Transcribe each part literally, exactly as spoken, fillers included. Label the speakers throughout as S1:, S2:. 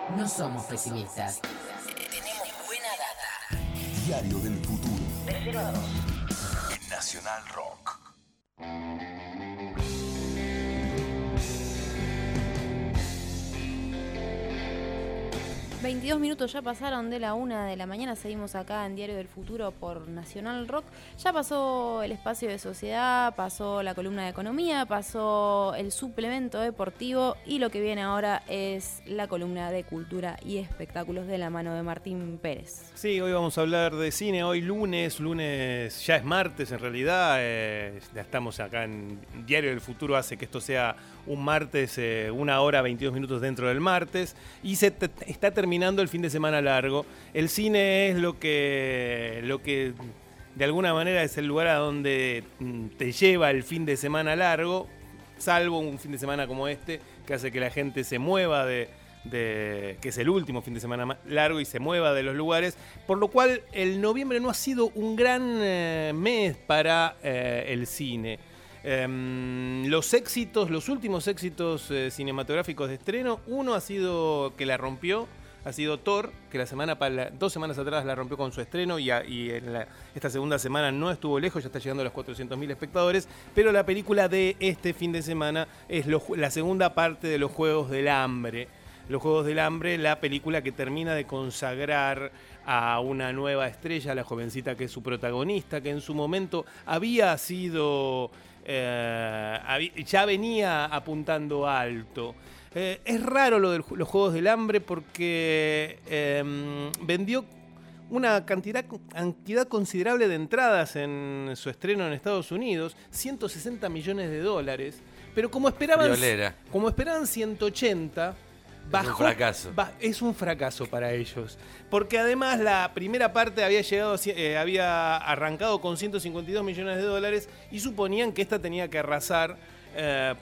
S1: No somos pesimistas.
S2: Tenemos buena data.
S3: Diario del Futuro.
S2: De cero a dos.
S3: En Nacional Rock.
S4: veintidós minutos ya pasaron de la una de la mañana, seguimos acá en Diario del Futuro por Nacional Rock. Ya pasó el espacio de sociedad, pasó la columna de economía, pasó el suplemento deportivo y lo que viene ahora es la columna de cultura y espectáculos de la mano de Martín Pérez.
S5: Sí, hoy vamos a hablar de cine, hoy lunes, lunes ya es martes en realidad, eh, ya estamos acá en Diario del Futuro, hace que esto sea un martes, eh, una hora, veintidós minutos dentro del martes, y se te, está terminando el fin de semana largo. El cine es lo que, lo que de alguna manera es el lugar a donde te lleva el fin de semana largo, salvo un fin de semana como este, que hace que la gente se mueva de, de que es el último fin de semana largo y se mueva de los lugares, por lo cual el noviembre no ha sido un gran eh, mes para eh, el cine. Um, los éxitos, los últimos éxitos eh, cinematográficos de estreno, uno ha sido que la rompió, ha sido Thor, que la semana para dos semanas atrás la rompió con su estreno y, a, y en la, esta segunda semana no estuvo lejos, ya está llegando a los cuatrocientos mil espectadores, pero la película de este fin de semana es lo, la segunda parte de Los Juegos del Hambre. Los Juegos del Hambre, la película que termina de consagrar a una nueva estrella, la jovencita que es su protagonista, que en su momento había sido... Eh, ya venía apuntando alto. Eh, es raro lo de los Juegos del Hambre porque eh, vendió una cantidad, cantidad considerable de entradas en su estreno en Estados Unidos, ciento sesenta millones de dólares, pero como esperaban,
S6: Violera.
S5: como esperaban ciento ochenta, bajó,
S6: es un fracaso.
S5: Va, es un fracaso para ellos. Porque además la primera parte había llegado, eh, había arrancado con ciento cincuenta y dos millones de dólares y suponían que esta tenía que arrasar. Eh,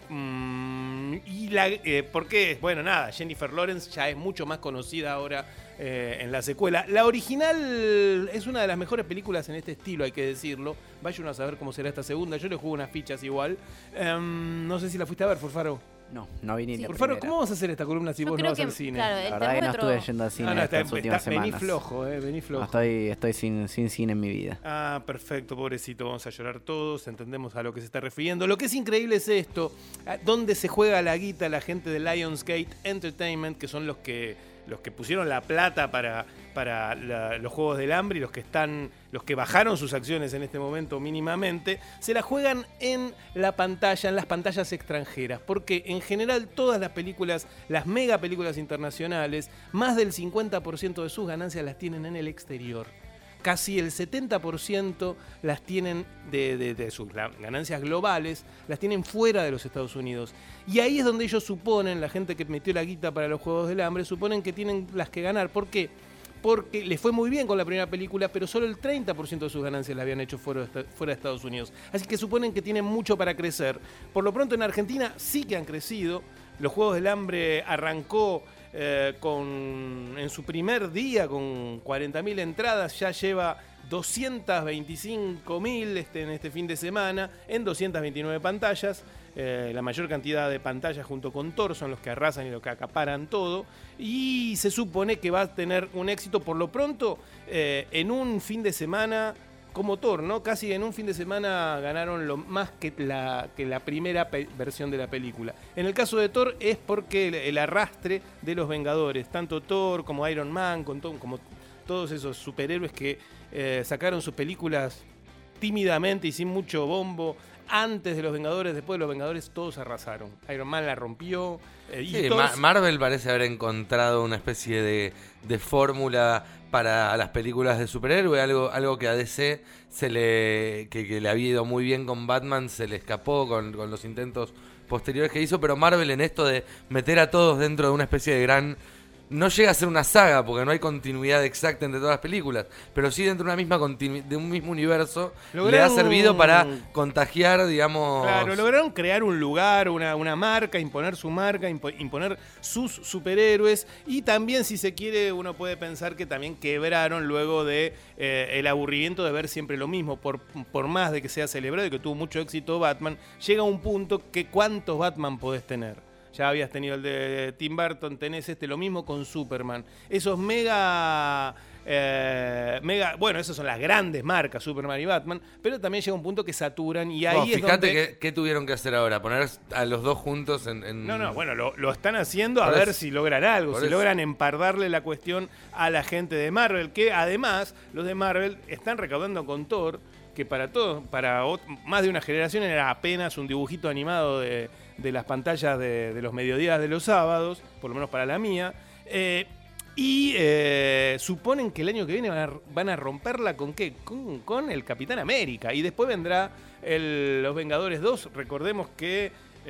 S5: mm, y la, eh, ¿Por qué? Bueno, nada, Jennifer Lawrence ya es mucho más conocida ahora eh, en la secuela. La original es una de las mejores películas en este estilo, hay que decirlo. Vayan a saber cómo será esta segunda. Yo le juego unas fichas igual. Eh, no sé si la fuiste a ver, Furfaro.
S7: No, no vi ni la
S5: Por favor,
S7: primera.
S5: ¿cómo vamos a hacer esta columna si
S4: Yo
S5: vos no
S4: creo
S5: vas
S4: que,
S5: al cine?
S4: claro,
S7: La
S4: el
S7: verdad que no
S4: termómetro...
S7: estuve yendo al cine
S5: Ah, no,
S7: estas
S5: está,
S7: últimas
S5: está, vení
S7: semanas.
S5: flojo, eh, vení flojo.
S7: No, estoy, estoy sin, sin cine en mi vida.
S5: Ah, perfecto, pobrecito, vamos a llorar todos, entendemos a lo que se está refiriendo. Lo que es increíble es esto, dónde se juega la guita la gente de Lionsgate Entertainment, que son los que los que pusieron la plata para, para la, los Juegos del Hambre y los que están, los que bajaron sus acciones en este momento mínimamente, se la juegan en la pantalla, en las pantallas extranjeras, porque en general todas las películas, las mega películas internacionales, más del cincuenta por ciento de sus ganancias las tienen en el exterior. Casi el setenta por ciento las tienen de, de, de sus ganancias globales, las tienen fuera de los Estados Unidos. Y ahí es donde ellos suponen, la gente que metió la guita para los Juegos del Hambre, suponen que tienen las que ganar. ¿Por qué? Porque les fue muy bien con la primera película, pero solo el treinta por ciento de sus ganancias las habían hecho fuera de, fuera de Estados Unidos. Así que suponen que tienen mucho para crecer. Por lo pronto en Argentina sí que han crecido. Los Juegos del Hambre arrancó eh, con, en su primer día con cuarenta mil entradas, ya lleva doscientos veinticinco mil este, en este fin de semana, en doscientas veintinueve pantallas. Eh, la mayor cantidad de pantallas junto con Thor son los que arrasan y los que acaparan todo. Y se supone que va a tener un éxito por lo pronto eh, en un fin de semana como Thor, ¿no? Casi en un fin de semana ganaron lo más que la, que la primera pe- versión de la película. En el caso de Thor es porque el, el arrastre de los Vengadores, tanto Thor como Iron Man, con to- como todos esos superhéroes que eh, sacaron sus películas tímidamente y sin mucho bombo, antes de los Vengadores, después de los Vengadores, todos arrasaron. Iron Man la rompió. Eh, y
S6: Sí,
S5: todos...
S6: Ma- Marvel parece haber encontrado una especie de, de fórmula para las películas de superhéroe, algo, algo que a D C se le, que, que le había ido muy bien con Batman, se le escapó con, con los intentos posteriores que hizo, pero Marvel en esto de meter a todos dentro de una especie de gran... No llega a ser una saga, porque no hay continuidad exacta entre todas las películas, pero sí dentro de una misma continu- de un mismo universo,
S5: Lograron...
S6: le ha servido para contagiar, digamos...
S5: Claro, lograron crear un lugar, una, una marca, imponer su marca, impo- imponer sus superhéroes, y también, si se quiere, uno puede pensar que también quebraron luego de eh, el aburrimiento de ver siempre lo mismo. Por, por más de que sea celebrado y que tuvo mucho éxito Batman, llega un punto que ¿cuántos Batman podés tener? ya habías tenido el de Tim Burton, tenés este, lo mismo con Superman. Esos mega... Eh, mega, bueno, esas son las grandes marcas, Superman y Batman, pero también llega un punto que saturan y ahí
S6: Vos,
S5: es
S6: fíjate
S5: donde...
S6: qué, qué tuvieron que hacer ahora, poner a los dos juntos en... en-
S5: No, no, bueno, lo, lo están haciendo a
S6: Por
S5: ver
S6: eso.
S5: si logran algo,
S6: Por
S5: si
S6: eso.
S5: logran empardarle la cuestión a la gente de Marvel, que además los de Marvel están recaudando con Thor, que para todos, para ot- más de una generación era apenas un dibujito animado de, de las pantallas de, de los mediodías de los sábados, por lo menos para la mía. Eh, y eh, suponen que el año que viene van a, van a romperla con qué? Con, con el Capitán América. Y después vendrá el- los Vengadores dos. Recordemos que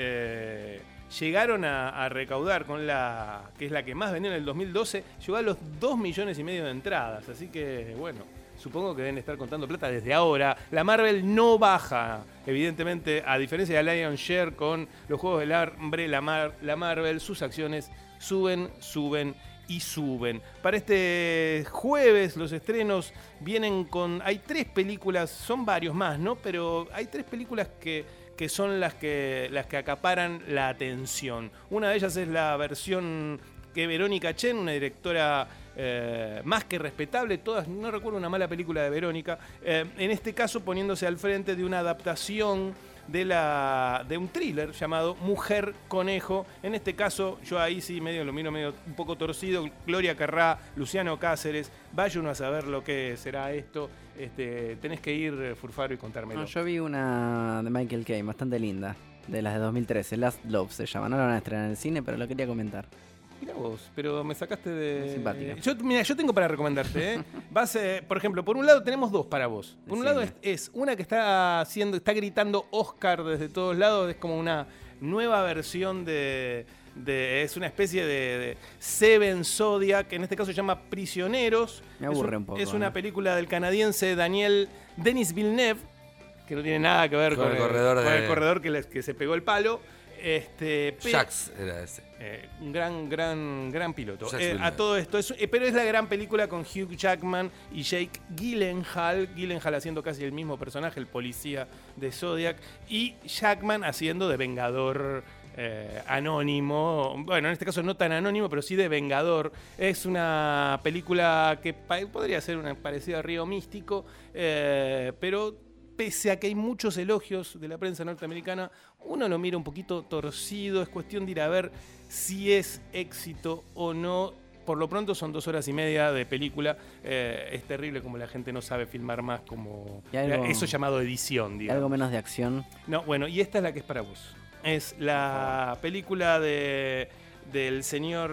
S5: eh, llegaron a, a recaudar con la, que es la que más vendió en el dos mil doce, llegó a los dos millones y medio de entradas. Así que, bueno, supongo que deben estar contando plata desde ahora. La Marvel no baja, evidentemente, a diferencia de Lion Share con los Juegos del Hambre, la, Mar- la Marvel, sus acciones suben, suben y suben. Para este jueves los estrenos vienen con... Hay tres películas, son varios más, ¿no? Pero hay tres películas que, que son las que, las que acaparan la atención. Una de ellas es la versión que Verónica Chen, una directora eh, más que respetable, todas, no recuerdo una mala película de Verónica, eh, en este caso poniéndose al frente de una adaptación de, la, de un thriller llamado Mujer Conejo. En este caso, yo ahí sí medio lo miro medio un poco torcido. Gloria Carrá, Luciano Cáceres, vaya uno a saber lo que será esto. Este, tenés que ir, Furfaro, y contármelo.
S7: No, yo vi una de Michael Caine, bastante linda, de las de dos mil trece, Last Love se llama. No la van a estrenar en el cine, pero lo quería comentar.
S5: Mirá vos, pero me sacaste de...
S7: Simpática.
S5: Yo, mira, yo tengo para recomendarte, ¿eh? Vas, eh, por ejemplo, por un lado tenemos dos para vos. Por un lado es,
S7: Decime.
S5: es una que está haciendo, está gritando Oscar desde todos lados, es como una nueva versión de... de- es una especie de, de Seven Zodiac, que en este caso se llama Prisioneros.
S7: Me aburre
S5: es
S7: un poco,
S5: Es una
S7: ¿no?
S5: película del canadiense Daniel Denis Villeneuve, que no tiene nada que ver
S6: Con
S5: con,
S6: el corredor
S5: con
S6: de-
S5: el corredor que, les- que se pegó el palo. Este, pe-
S6: Jax era ese.
S5: eh, un gran, gran, gran piloto.
S6: Jacques
S5: Eh, a
S6: Villeneuve.
S5: todo esto, es- eh, pero es la gran película con Hugh Jackman y Jake Gyllenhaal. Gyllenhaal haciendo casi el mismo personaje, el policía de Zodiac, y Jackman haciendo de vengador eh, anónimo. Bueno, en este caso no tan anónimo, pero sí de vengador. Es una película que pa- podría ser una parecida a Río Místico, eh, pero pese a que hay muchos elogios de la prensa norteamericana, uno lo mira un poquito torcido. Es cuestión de ir a ver si es éxito o no. Por lo pronto son dos horas y media de película. Eh, es terrible como la gente no sabe filmar más, como
S7: Y algo-
S5: eso llamado edición,
S7: Y
S5: digamos.
S7: algo menos de acción.
S5: No, bueno, y esta es la que es para vos. Es la película de del señor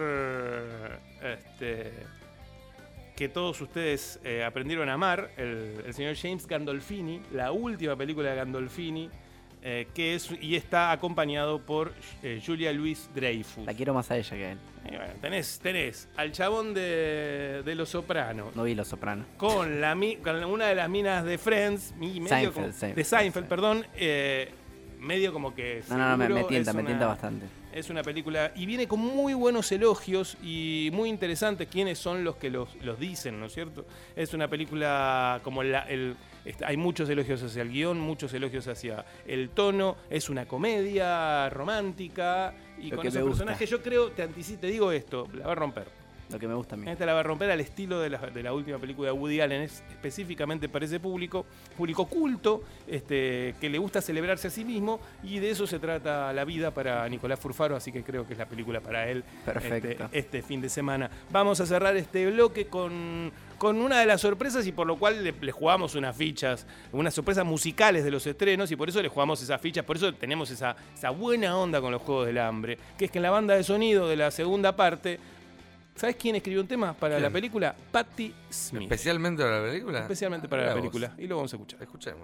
S5: este, que todos ustedes eh, aprendieron a amar, el, el señor James Gandolfini, la última película de Gandolfini, eh, que es y está acompañado por eh, Julia Louis-Dreyfus.
S7: La quiero más a ella que a él.
S5: Y bueno, tenés, tenés al chabón de, de Los Sopranos.
S7: No vi Los Sopranos.
S5: Con, la, mi- con una de las minas de Friends, mi- medio
S7: Seinfeld,
S5: como-
S7: Seinfeld,
S5: de Seinfeld,
S7: Seinfeld.
S5: perdón, eh, medio como que...
S7: No, no, no, me, me
S5: seguro
S7: tienta,
S5: es
S7: me
S5: una-
S7: tienta bastante.
S5: Es una película y viene con muy buenos elogios y muy interesante quiénes son los que los, los dicen, ¿no es cierto? Es una película como la, el... est- hay muchos elogios hacia el guión, muchos elogios hacia el tono, es una comedia romántica y
S7: Lo
S5: con
S7: que
S5: esos
S7: me gusta.
S5: personajes yo creo, te anticipo, te digo esto, la va a romper.
S7: Lo que me gusta a mí.
S5: Esta la va a romper al estilo de la, de la última película de Woody Allen, es específicamente para ese público, público culto, este, que le gusta celebrarse a sí mismo, y de eso se trata la vida para Nicolás Furfaro, así que creo que es la película para él
S7: Perfecto.
S5: este, este fin de semana. Vamos a cerrar este bloque con, con una de las sorpresas y por lo cual le, le jugamos unas fichas, unas sorpresas musicales de los estrenos, y por eso le jugamos esas fichas, por eso tenemos esa, esa buena onda con los Juegos del Hambre, que es que en la banda de sonido de la segunda parte, ¿sabes quién escribió un tema para
S6: ¿Quién?
S5: la película? Patti Smith.
S6: ¿Especialmente para la película?
S5: Especialmente para
S6: Mirá
S5: la
S6: vos.
S5: película. Y lo vamos a escuchar.
S6: Escuchemos.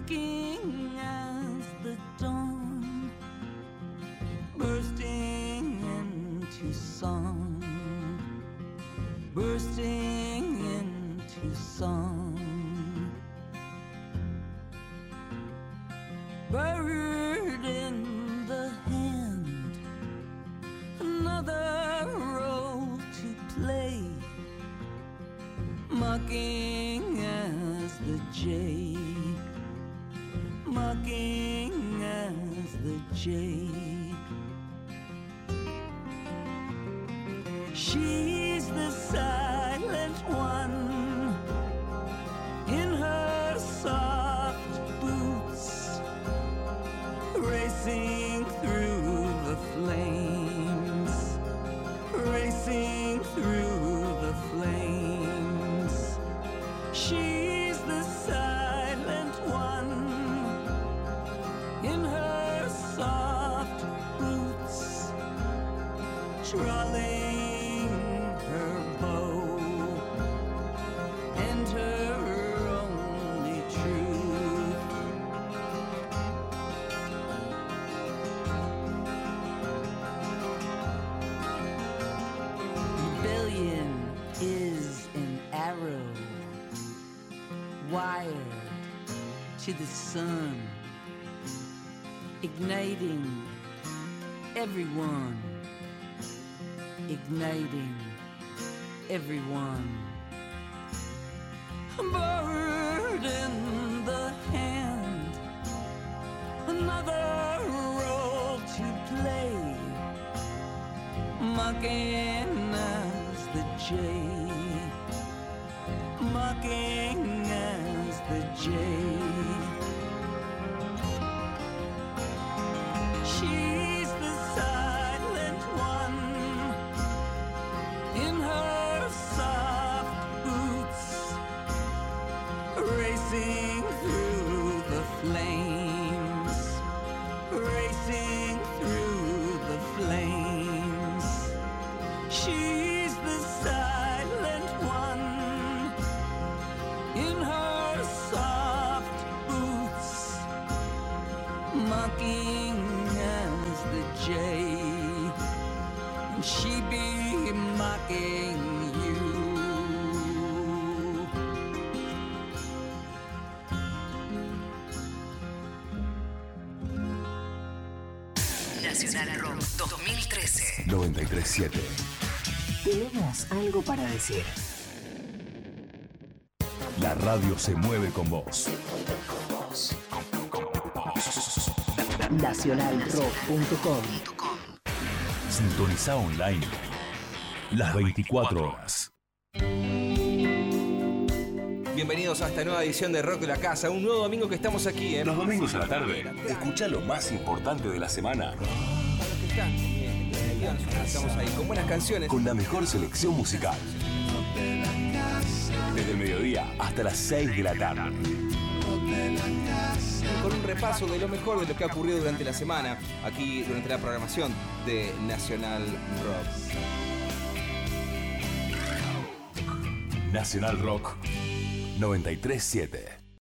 S1: Mocking as the dawn, bursting into song, bursting into song. Bird in the hand, another role to play, mocking as the jay, mocking as the jay. She's the silent one in her soft boots, racing through the flames, racing through the flames. She's the silent one in her soft boots, trolling her bow and her only truth. Rebellion is an arrow wired to the sun, igniting everyone, igniting everyone. A bird in the hand, another role to play, mocking as the jay, mocking as the jay. She's the silent one in her soft boots, racing through the flames, racing through the flames. She's the silent one in her soft boots, mocking as the jay, and she be mocking you.
S2: Nacional Rock dos mil trece.
S3: noventa y tres siete.
S2: Tenemos algo para decir.
S3: La radio se mueve con vos.
S2: nacional rock punto com.
S3: Sintoniza online las veinticuatro horas.
S8: Bienvenidos a esta nueva edición de Rock de la Casa, un nuevo domingo que estamos aquí, ¿eh?
S3: Los domingos a la tarde, escucha lo más importante de la semana.
S8: Para los que están, bien, bien, nosotros estamos ahí con buenas canciones.
S3: Con la mejor selección musical. Desde el mediodía hasta las seis de la tarde.
S8: Con un repaso de lo mejor de lo que ha ocurrido durante la semana, aquí durante la programación de Nacional Rock.
S3: Nacional Rock noventa y tres siete.